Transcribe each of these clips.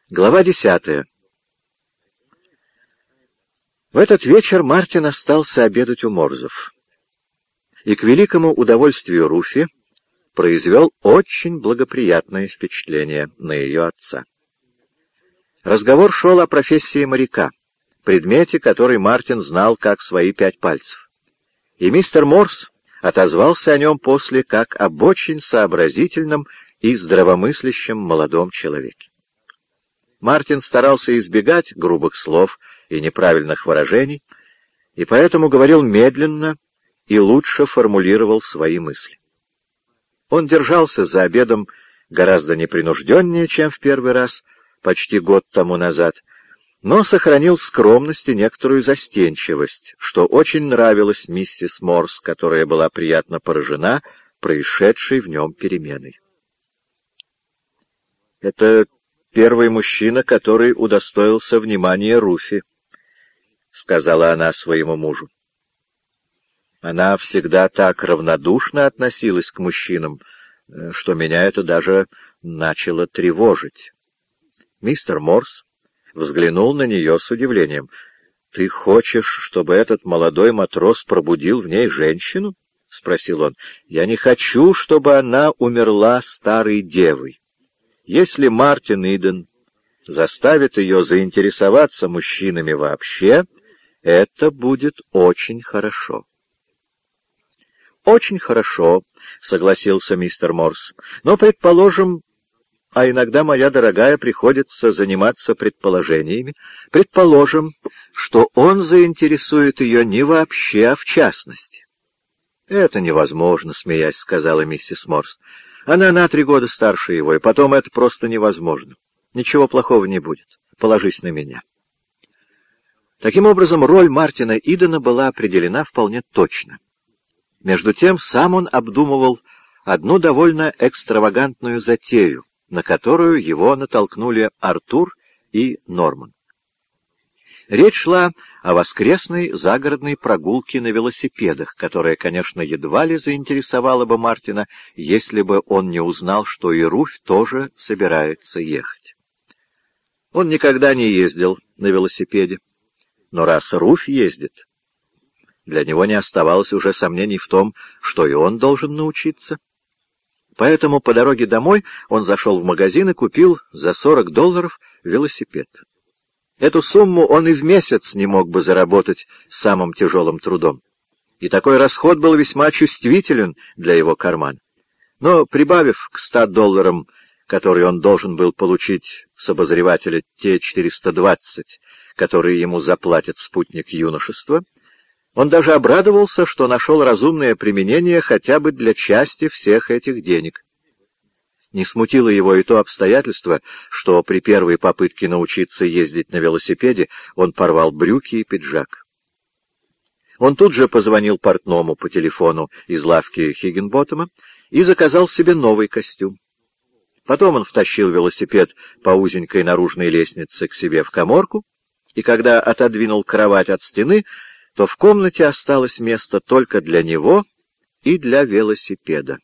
Глава 10. В этот вечер Мартин остался обедать у Морзов. И к великому удовольствию Руфи произвел очень благоприятное впечатление на ее отца. Разговор шел о профессии моряка, предмете, который Мартин знал как свои 5 пальцев. И мистер Морз отозвался о нем после как об очень сообразительном и здравомыслящем молодом человеке. Мартин старался избегать грубых слов и неправильных выражений, и поэтому говорил медленно и лучше формулировал свои мысли. Он держался за обедом гораздо непринужденнее, чем в первый раз, почти год тому назад, но сохранил скромность и некоторую застенчивость, что очень нравилось миссис Морз, которая была приятно поражена происшедшей в нем переменой. «Это первый мужчина, который удостоился внимания Руфи», — сказала она своему мужу. Она всегда так равнодушно относилась к мужчинам, что меня это даже начало тревожить. Мистер Морз взглянул на нее с удивлением. «Ты хочешь, чтобы этот молодой матрос пробудил в ней женщину?» — спросил он. «Я не хочу, чтобы она умерла старой девой. Если Мартин Иден заставит ее заинтересоваться мужчинами вообще, это будет очень хорошо». «Очень хорошо», — согласился мистер Морз. «Но, предположим, а иногда, моя дорогая, приходится заниматься предположениями, предположим, что он заинтересует ее не вообще, а в частности». «Это невозможно», — смеясь сказала миссис Морз. «Она на 3 года старше его, и потом это просто невозможно. Ничего плохого не будет. Положись на меня». Таким образом, роль Мартина Идена была определена вполне точно. Между тем, сам он обдумывал одну довольно экстравагантную затею, на которую его натолкнули Артур и Норман. Речь шла о воскресной загородной прогулке на велосипедах, которая, конечно, едва ли заинтересовала бы Мартина, если бы он не узнал, что и Руфь тоже собирается ехать. Он никогда не ездил на велосипеде, но раз Руфь ездит, для него не оставалось уже сомнений в том, что и он должен научиться. Поэтому по дороге домой он зашел в магазин и купил за $40 велосипед. Эту сумму он и в месяц не мог бы заработать самым тяжелым трудом. И такой расход был весьма чувствителен для его кармана. Но, прибавив к $100, которые он должен был получить с обозревателя те 420, которые ему заплатит спутник юношества, он даже обрадовался, что нашел разумное применение хотя бы для части всех этих денег. Не смутило его и то обстоятельство, что при первой попытке научиться ездить на велосипеде он порвал брюки и пиджак. Он тут же позвонил портному по телефону из лавки Хиггинботтема и заказал себе новый костюм. Потом он втащил велосипед по узенькой наружной лестнице к себе в каморку, и когда отодвинул кровать от стены, то в комнате осталось место только для него и для велосипеда.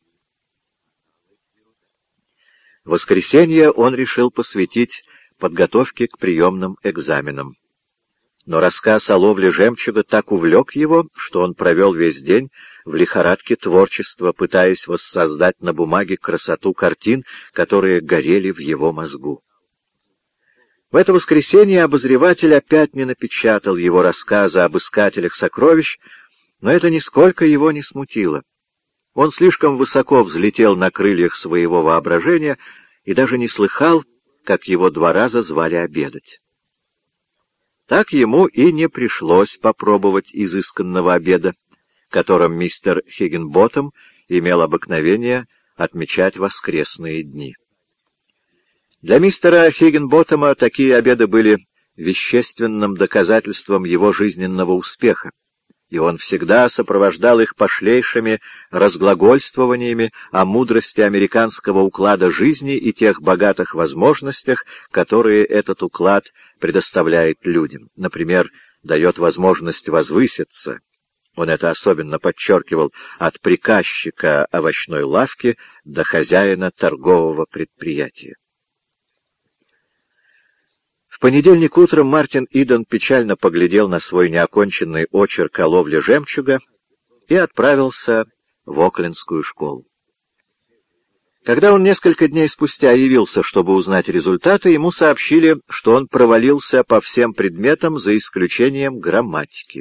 В воскресенье он решил посвятить подготовке к приемным экзаменам. Но рассказ о ловле жемчуга так увлек его, что он провел весь день в лихорадке творчества, пытаясь воссоздать на бумаге красоту картин, которые горели в его мозгу. В это воскресенье обозреватель опять не напечатал его рассказа об искателях сокровищ, но это нисколько его не смутило. Он слишком высоко взлетел на крыльях своего воображения и даже не слыхал, как его 2 раза звали обедать. Так ему и не пришлось попробовать изысканного обеда, которым мистер Хиггинботтем имел обыкновение отмечать воскресные дни. Для мистера Хиггинботтема такие обеды были вещественным доказательством его жизненного успеха, и он всегда сопровождал их пошлейшими разглагольствованиями о мудрости американского уклада жизни и тех богатых возможностях, которые этот уклад предоставляет людям. Например, дает возможность возвыситься. Он это особенно подчеркивал от приказчика овощной лавки до хозяина торгового предприятия. В понедельник утром Мартин Иден печально поглядел на свой неоконченный очерк о ловле жемчуга и отправился в Оклендскую школу. Когда он несколько дней спустя явился, чтобы узнать результаты, ему сообщили, что он провалился по всем предметам, за исключением грамматики.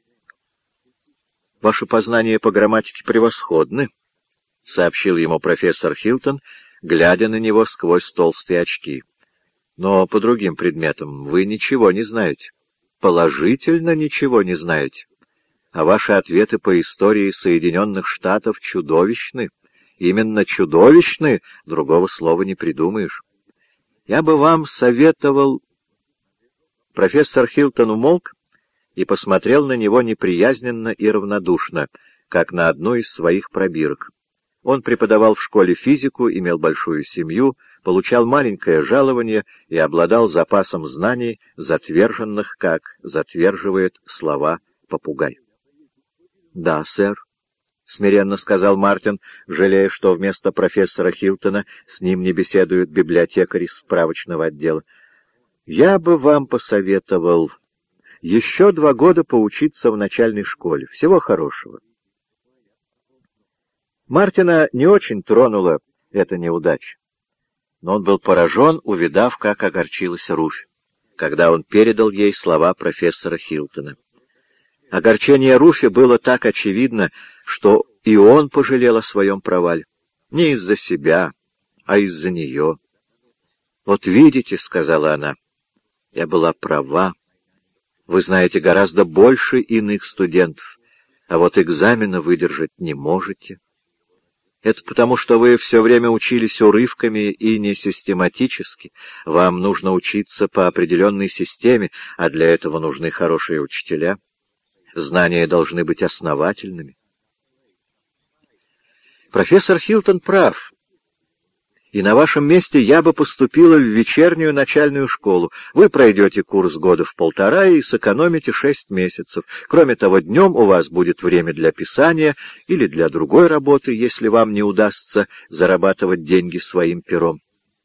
«Ваши познания по грамматике превосходны», — сообщил ему профессор Хилтон, глядя на него сквозь толстые очки. «Но по другим предметам вы ничего не знаете. Положительно ничего не знаете. А ваши ответы по истории Соединенных Штатов чудовищны. Именно чудовищны, другого слова не придумаешь. Я бы вам советовал...» Профессор Хилтон умолк и посмотрел на него неприязненно и равнодушно, как на одну из своих пробирок. Он преподавал в школе физику, имел большую семью, получал маленькое жалование и обладал запасом знаний, затверженных, как затверживает слова попугай. «Да, сэр», — смиренно сказал Мартин, жалея, что вместо профессора Хилтона с ним не беседует библиотекарь из справочного отдела. «Я бы вам посоветовал еще 2 года поучиться в начальной школе. Всего хорошего». Мартина не очень тронула эта неудача, но он был поражен, увидав, как огорчилась Руфь, когда он передал ей слова профессора Хилтона. Огорчение Руфи было так очевидно, что и он пожалел о своем провале. Не из-за себя, а из-за нее. «Вот видите, — сказала она, — я была права. Вы знаете гораздо больше иных студентов, а вот экзамена выдержать не можете. Это потому, что вы все время учились урывками и не систематически. Вам нужно учиться по определенной системе, а для этого нужны хорошие учителя. Знания должны быть основательными». Профессор Хилтон прав. И на вашем месте я бы поступила в вечернюю начальную школу. Вы пройдете курс года в 1,5 и сэкономите 6 месяцев. Кроме того, днем у вас будет время для писания или для другой работы, если вам не удастся зарабатывать деньги своим пером.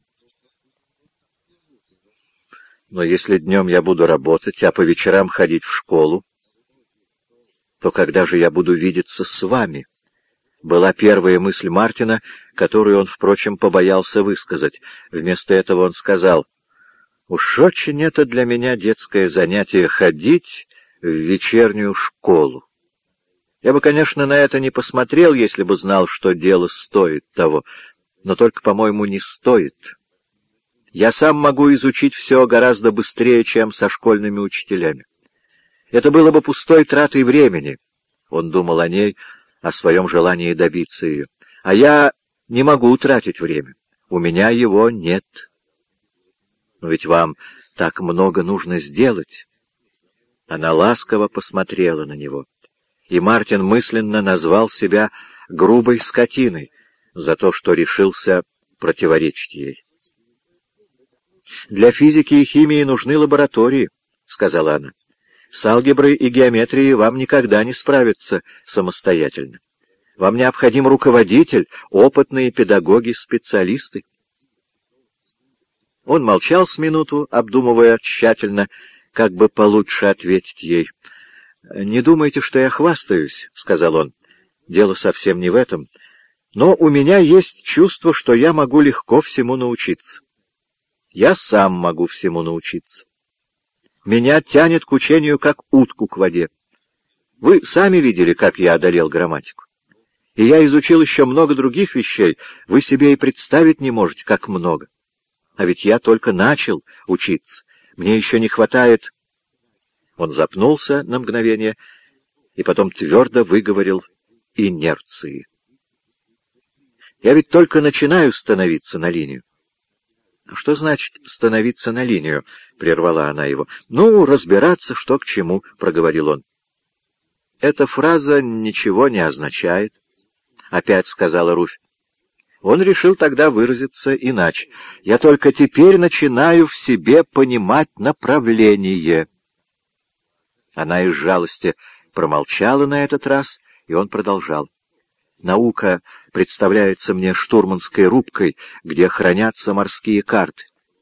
Но если днем я буду работать, а по вечерам ходить в школу, то когда же я буду видеться с вами? Была первая мысль Мартина, которую он, впрочем, побоялся высказать. Вместо этого он сказал: «Уж очень это для меня детское занятие — ходить в вечернюю школу. Я бы, конечно, на это не посмотрел, если бы знал, что дело стоит того, но только, по-моему, не стоит. Я сам могу изучить все гораздо быстрее, чем со школьными учителями. Это было бы пустой тратой времени». Он думал о ней, о своем желании добиться ее. «А я не могу тратить время. У меня его нет». «Но ведь вам так много нужно сделать». Она ласково посмотрела на него, и Мартин мысленно назвал себя грубой скотиной за то, что решился противоречить ей. «Для физики и химии нужны лаборатории», — сказала она. «С алгеброй и геометрией вам никогда не справиться самостоятельно. Вам необходим руководитель, опытные педагоги, специалисты». Он молчал с минуту, обдумывая тщательно, как бы получше ответить ей. «Не думайте, что я хвастаюсь», — сказал он. «Дело совсем не в этом. Но у меня есть чувство, что я могу легко всему научиться. Я сам могу всему научиться. Меня тянет к учению, как утку к воде. Вы сами видели, как я одолел грамматику. И я изучил еще много других вещей. Вы себе и представить не можете, как много. А ведь я только начал учиться. Мне еще не хватает...» Он запнулся на мгновение и потом твердо выговорил: «инерции. Я ведь только начинаю становиться на линию». «Что значит становиться на линию?» — прервала она его. «Ну, разбираться, что к чему», — проговорил он. «Эта фраза ничего не означает», — опять сказала Руфь. Он решил тогда выразиться иначе. «Я только теперь начинаю в себе понимать направление». Она из жалости промолчала на этот раз, и он продолжал. «Наука представляется мне штурманской рубкой, где хранятся морские карты.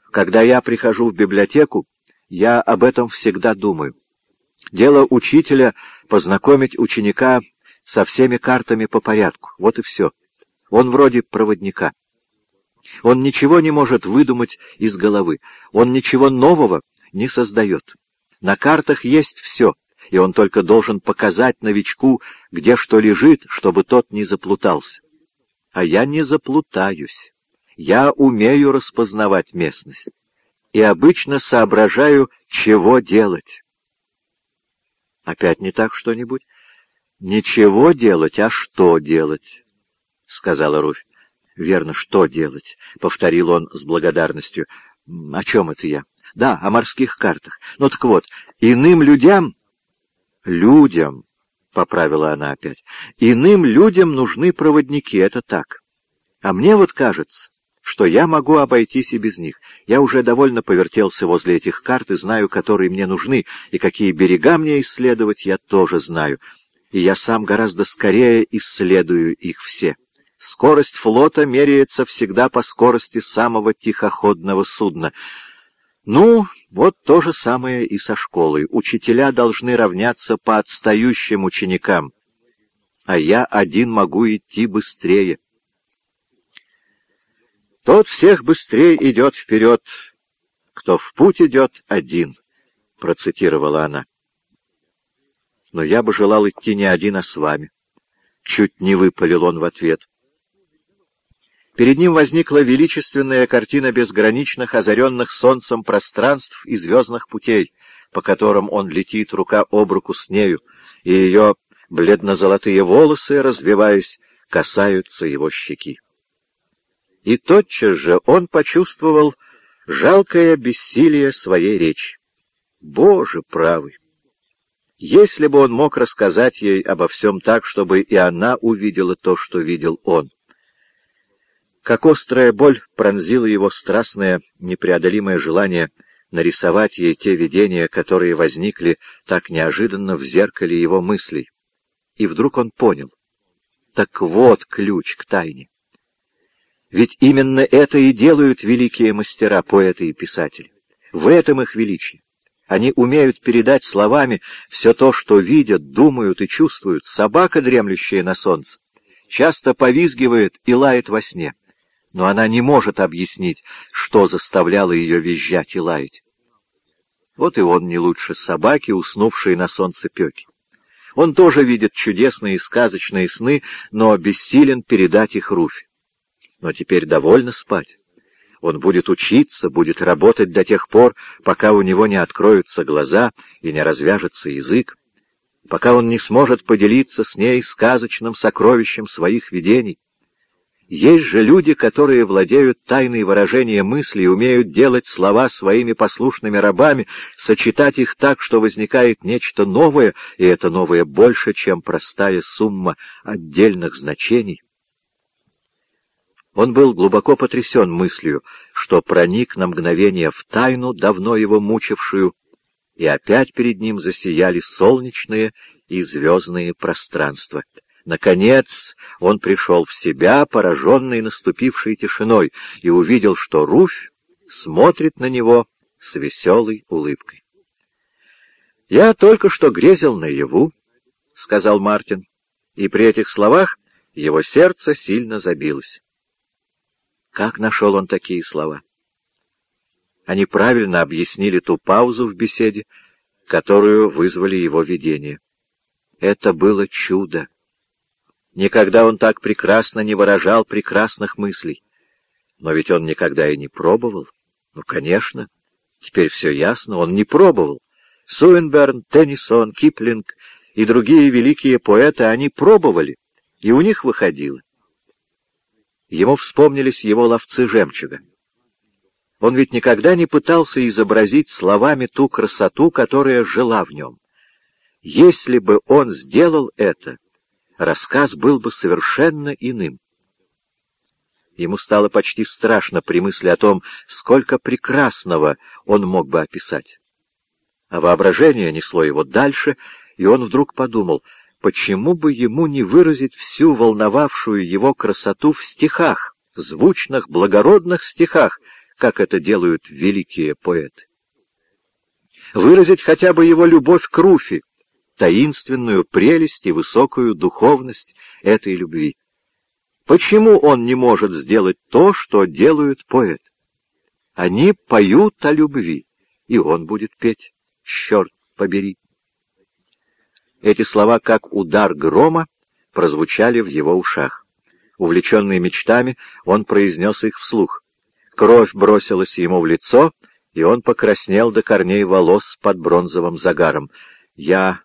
Когда я прихожу в библиотеку, я об этом всегда думаю. Дело учителя — познакомить ученика со всеми картами по порядку. Вот и все. Он вроде проводника. Он ничего не может выдумать из головы. Он ничего нового не создает. На картах есть все, и он только должен показать новичку, где что лежит, чтобы тот не заплутался. А я не заплутаюсь. Я умею распознавать местность и обычно соображаю, чего делать. Опять не так что-нибудь? Ничего делать, а что делать, — сказала Руфь. Верно, что делать, — повторил он с благодарностью. О чем это я? Да, о морских картах. Ну так вот, иным людям... Людям, — поправила она опять, — иным людям нужны проводники, это так. А мне вот кажется, что я могу обойтись и без них. Я уже довольно повертелся возле этих карт и знаю, которые мне нужны, и какие берега мне исследовать, я тоже знаю. И я сам гораздо скорее исследую их все. Скорость флота меряется всегда по скорости самого тихоходного судна. Ну, вот то же самое и со школой. Учителя должны равняться по отстающим ученикам, а я один могу идти быстрее. «Тот всех быстрее идет вперед, кто в путь идет один», — процитировала она. «Но я бы желал идти не один, а с вами», — чуть не выпалил он в ответ. Перед ним возникла величественная картина безграничных, озаренных солнцем пространств и звездных путей, по которым он летит рука об руку с нею, и ее бледно-золотые волосы, развиваясь, касаются его щеки. И тотчас же он почувствовал жалкое бессилие своей речи. Боже правый! Если бы он мог рассказать ей обо всем так, чтобы и она увидела то, что видел он. Как острая боль пронзила его страстное, непреодолимое желание нарисовать ей те видения, которые возникли так неожиданно в зеркале его мыслей. И вдруг он понял. Так вот ключ к тайне. Ведь именно это и делают великие мастера, поэты и писатели. В этом их величие. Они умеют передать словами все то, что видят, думают и чувствуют. Собака, дремлющая на солнце, часто повизгивает и лает во сне, но она не может объяснить, что заставляло ее визжать и лаять. Вот и он не лучше собаки, уснувшей на солнцепеке. Он тоже видит чудесные и сказочные сны, но бессилен передать их Руфи. Но теперь довольно спать. Он будет учиться, будет работать до тех пор, пока у него не откроются глаза и не развяжется язык, пока он не сможет поделиться с ней сказочным сокровищем своих видений. Есть же люди, которые владеют тайной выражения мысли и умеют делать слова своими послушными рабами, сочетать их так, что возникает нечто новое, и это новое больше, чем простая сумма отдельных значений. Он был глубоко потрясен мыслью, что проник на мгновение в тайну, давно его мучившую, и опять перед ним засияли солнечные и звездные пространства. Наконец он пришел в себя, пораженный наступившей тишиной, и увидел, что Руфь смотрит на него с веселой улыбкой. «Я только что грезил наяву», — сказал Мартин, и при этих словах его сердце сильно забилось. Как нашел он такие слова? Они правильно объяснили ту паузу в беседе, которую вызвали его видения. Это было чудо. Никогда он так прекрасно не выражал прекрасных мыслей. Но ведь он никогда и не пробовал. Ну, конечно, теперь все ясно, он не пробовал. Суинберн, Теннисон, Киплинг и другие великие поэты, они пробовали, и у них выходило. Ему вспомнились его ловцы жемчуга. Он ведь никогда не пытался изобразить словами ту красоту, которая жила в нем. Если бы он сделал это, рассказ был бы совершенно иным. Ему стало почти страшно при мысли о том, сколько прекрасного он мог бы описать. А воображение несло его дальше, и он вдруг подумал, почему бы ему не выразить всю волновавшую его красоту в стихах, звучных, благородных стихах, как это делают великие поэты. Выразить хотя бы его любовь к Руфи, таинственную прелесть и высокую духовность этой любви. Почему он не может сделать то, что делают поэты? Они поют о любви, и он будет петь. Черт побери! Эти слова, как удар грома, прозвучали в его ушах. Увлеченный мечтами, он произнес их вслух. Кровь бросилась ему в лицо, и он покраснел до корней волос под бронзовым загаром. «Я...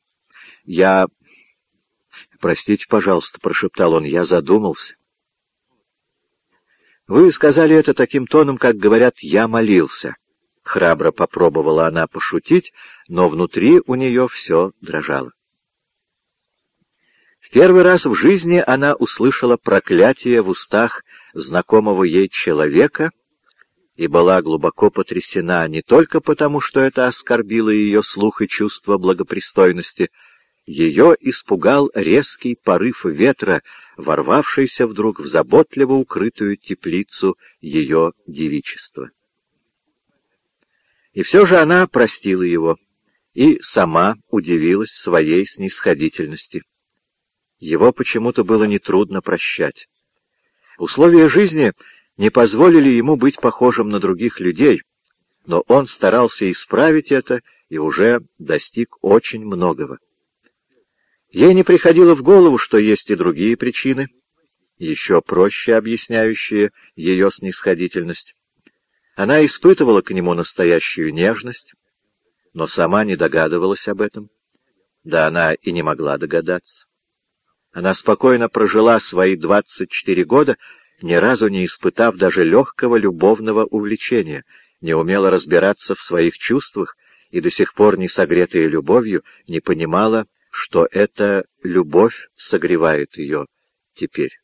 «Простите, пожалуйста», — прошептал он, — «я задумался». «Вы сказали это таким тоном, как говорят «я молился». Храбро попробовала она пошутить, но внутри у нее все дрожало. В первый раз в жизни она услышала проклятие в устах знакомого ей человека и была глубоко потрясена не только потому, что это оскорбило ее слух и чувство благопристойности. Ее испугал резкий порыв ветра, ворвавшийся вдруг в заботливо укрытую теплицу ее девичества. И все же она простила его и сама удивилась своей снисходительности. Его почему-то было нетрудно прощать. Условия жизни не позволили ему быть похожим на других людей, но он старался исправить это и уже достиг очень многого. Ей не приходило в голову, что есть и другие причины, еще проще объясняющие ее снисходительность. Она испытывала к нему настоящую нежность, но сама не догадывалась об этом. Да она и не могла догадаться. Она спокойно прожила свои 24 года, ни разу не испытав даже легкого любовного увлечения, не умела разбираться в своих чувствах и до сих пор, не согретая любовью, не понимала, что эта любовь согревает ее теперь.